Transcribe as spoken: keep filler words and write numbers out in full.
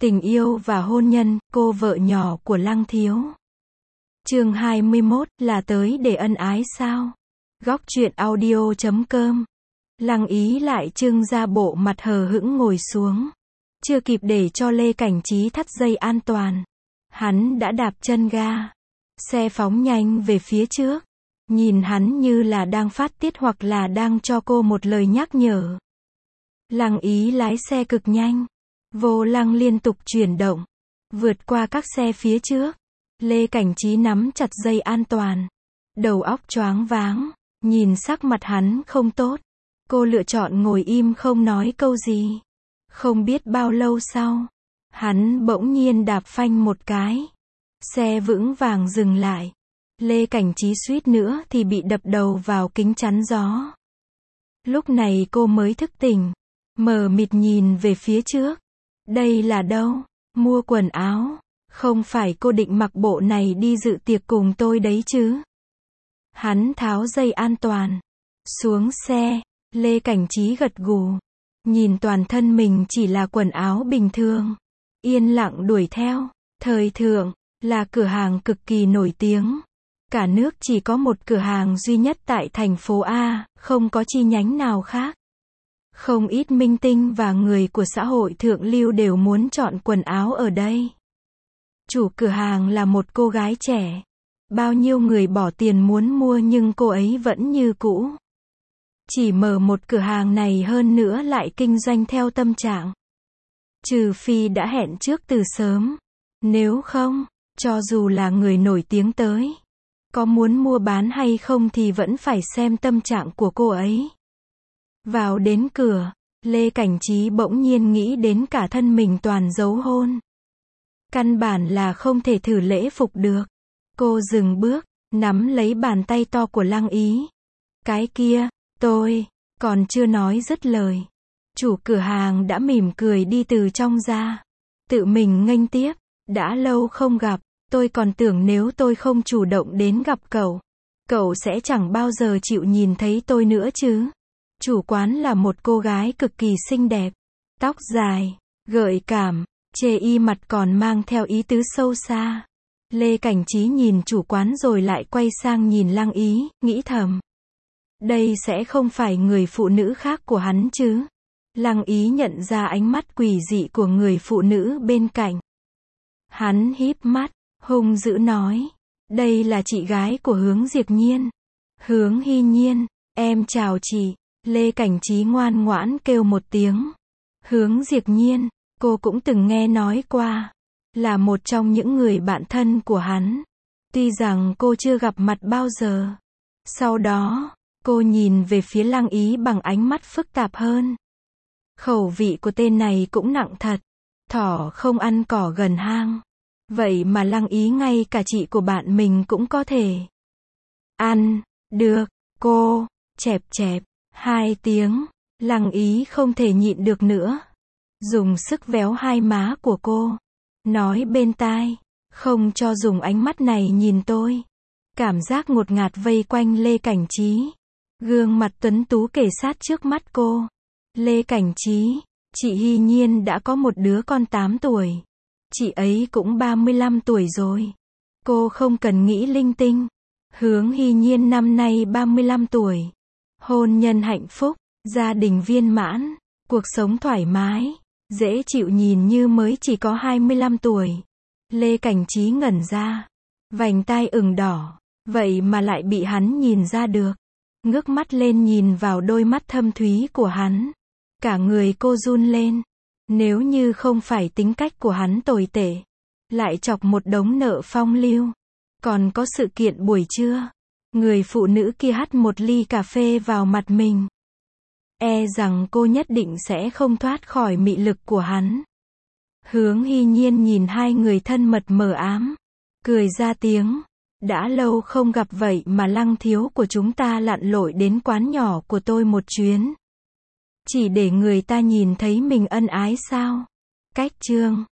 Tình yêu và hôn nhân, cô vợ nhỏ của Lăng Thiếu. Chương hai mươi mốt, là tới để ân ái sao? Góc truyện audio chấm com. Lăng Ý lại trưng ra bộ mặt hờ hững ngồi xuống. Chưa kịp để cho Lê Cảnh Trí thắt dây an toàn, hắn đã đạp chân ga. Xe phóng nhanh về phía trước. Nhìn hắn như là đang phát tiết hoặc là đang cho cô một lời nhắc nhở. Lăng Ý lái xe cực nhanh. Vô lăng liên tục chuyển động. Vượt qua các xe phía trước. Lê Cảnh Trí nắm chặt dây an toàn. Đầu óc choáng váng. Nhìn sắc mặt hắn không tốt. Cô lựa chọn ngồi im không nói câu gì. Không biết bao lâu sau, hắn bỗng nhiên đạp phanh một cái. Xe vững vàng dừng lại. Lê Cảnh Trí suýt nữa thì bị đập đầu vào kính chắn gió. Lúc này cô mới thức tỉnh. Mờ mịt nhìn về phía trước. Đây là đâu? Mua quần áo. Không phải cô định mặc bộ này đi dự tiệc cùng tôi đấy chứ? Hắn tháo dây an toàn. Xuống xe. Lê Cảnh Trí gật gù. Nhìn toàn thân mình chỉ là quần áo bình thường. Yên lặng đuổi theo. Thời thượng, là cửa hàng cực kỳ nổi tiếng. Cả nước chỉ có một cửa hàng duy nhất tại thành phố A, không có chi nhánh nào khác. Không ít minh tinh và người của xã hội thượng lưu đều muốn chọn quần áo ở đây. Chủ cửa hàng là một cô gái trẻ. Bao nhiêu người bỏ tiền muốn mua nhưng cô ấy vẫn như cũ. Chỉ mở một cửa hàng này hơn nữa lại kinh doanh theo tâm trạng. Trừ phi đã hẹn trước từ sớm. Nếu không, cho dù là người nổi tiếng tới, có muốn mua bán hay không thì vẫn phải xem tâm trạng của cô ấy. Vào đến cửa, Lê Cảnh Trí bỗng nhiên nghĩ đến cả thân mình toàn dấu hôn. Căn bản là không thể thử lễ phục được. Cô dừng bước, nắm lấy bàn tay to của Lăng Ý. Cái kia, tôi, còn chưa nói dứt lời. Chủ cửa hàng đã mỉm cười đi từ trong ra. Tự mình nghênh tiếp, đã lâu không gặp, tôi còn tưởng nếu tôi không chủ động đến gặp cậu, cậu sẽ chẳng bao giờ chịu nhìn thấy tôi nữa chứ. Chủ quán là một cô gái cực kỳ xinh đẹp, tóc dài, gợi cảm, chê y mặt còn mang theo ý tứ sâu xa. Lê Cảnh Trí nhìn chủ quán rồi lại quay sang nhìn Lăng Ý, nghĩ thầm. Đây sẽ không phải người phụ nữ khác của hắn chứ. Lăng Ý nhận ra ánh mắt quỷ dị của người phụ nữ bên cạnh. Hắn híp mắt, hung dữ nói. Đây là chị gái của Hướng Diệp Nhiên. Hướng Hy Nhiên, em chào chị. Lê Cảnh Trí ngoan ngoãn kêu một tiếng. Hướng Diệp Nhiên, cô cũng từng nghe nói qua. Là một trong những người bạn thân của hắn. Tuy rằng cô chưa gặp mặt bao giờ. Sau đó, cô nhìn về phía Lăng Ý bằng ánh mắt phức tạp hơn. Khẩu vị của tên này cũng nặng thật. Thỏ không ăn cỏ gần hang. Vậy mà Lăng Ý ngay cả chị của bạn mình cũng có thể ăn được. Cô chẹp chẹp hai tiếng. Lăng Ý không thể nhịn được nữa. Dùng sức véo hai má của cô. Nói bên tai. Không cho dùng ánh mắt này nhìn tôi. Cảm giác ngột ngạt vây quanh Lê Cảnh Trí. Gương mặt tuấn tú kề sát trước mắt cô. Lê Cảnh Trí, chị Hy Nhiên đã có một đứa con tám tuổi. Chị ấy cũng ba mươi lăm tuổi rồi. Cô không cần nghĩ linh tinh. Hướng Hy Nhiên năm nay ba mươi lăm tuổi. Hôn nhân hạnh phúc, gia đình viên mãn, cuộc sống thoải mái, dễ chịu nhìn như mới chỉ có hai mươi lăm tuổi. Lê Cảnh Trí ngẩn ra. Vành tai ửng đỏ. Vậy mà lại bị hắn nhìn ra được. Ngước mắt lên nhìn vào đôi mắt thâm thúy của hắn. Cả người cô run lên. Nếu như không phải tính cách của hắn tồi tệ, lại chọc một đống nợ phong lưu, còn có sự kiện buổi trưa, người phụ nữ kia hắt một ly cà phê vào mặt mình, e rằng cô nhất định sẽ không thoát khỏi mị lực của hắn. Hướng Hy Nhiên nhìn hai người thân mật mờ ám, cười ra tiếng. Đã lâu không gặp vậy mà Lăng thiếu của chúng ta lặn lội đến quán nhỏ của tôi một chuyến. Chỉ để người ta nhìn thấy mình ân ái sao? Cách chương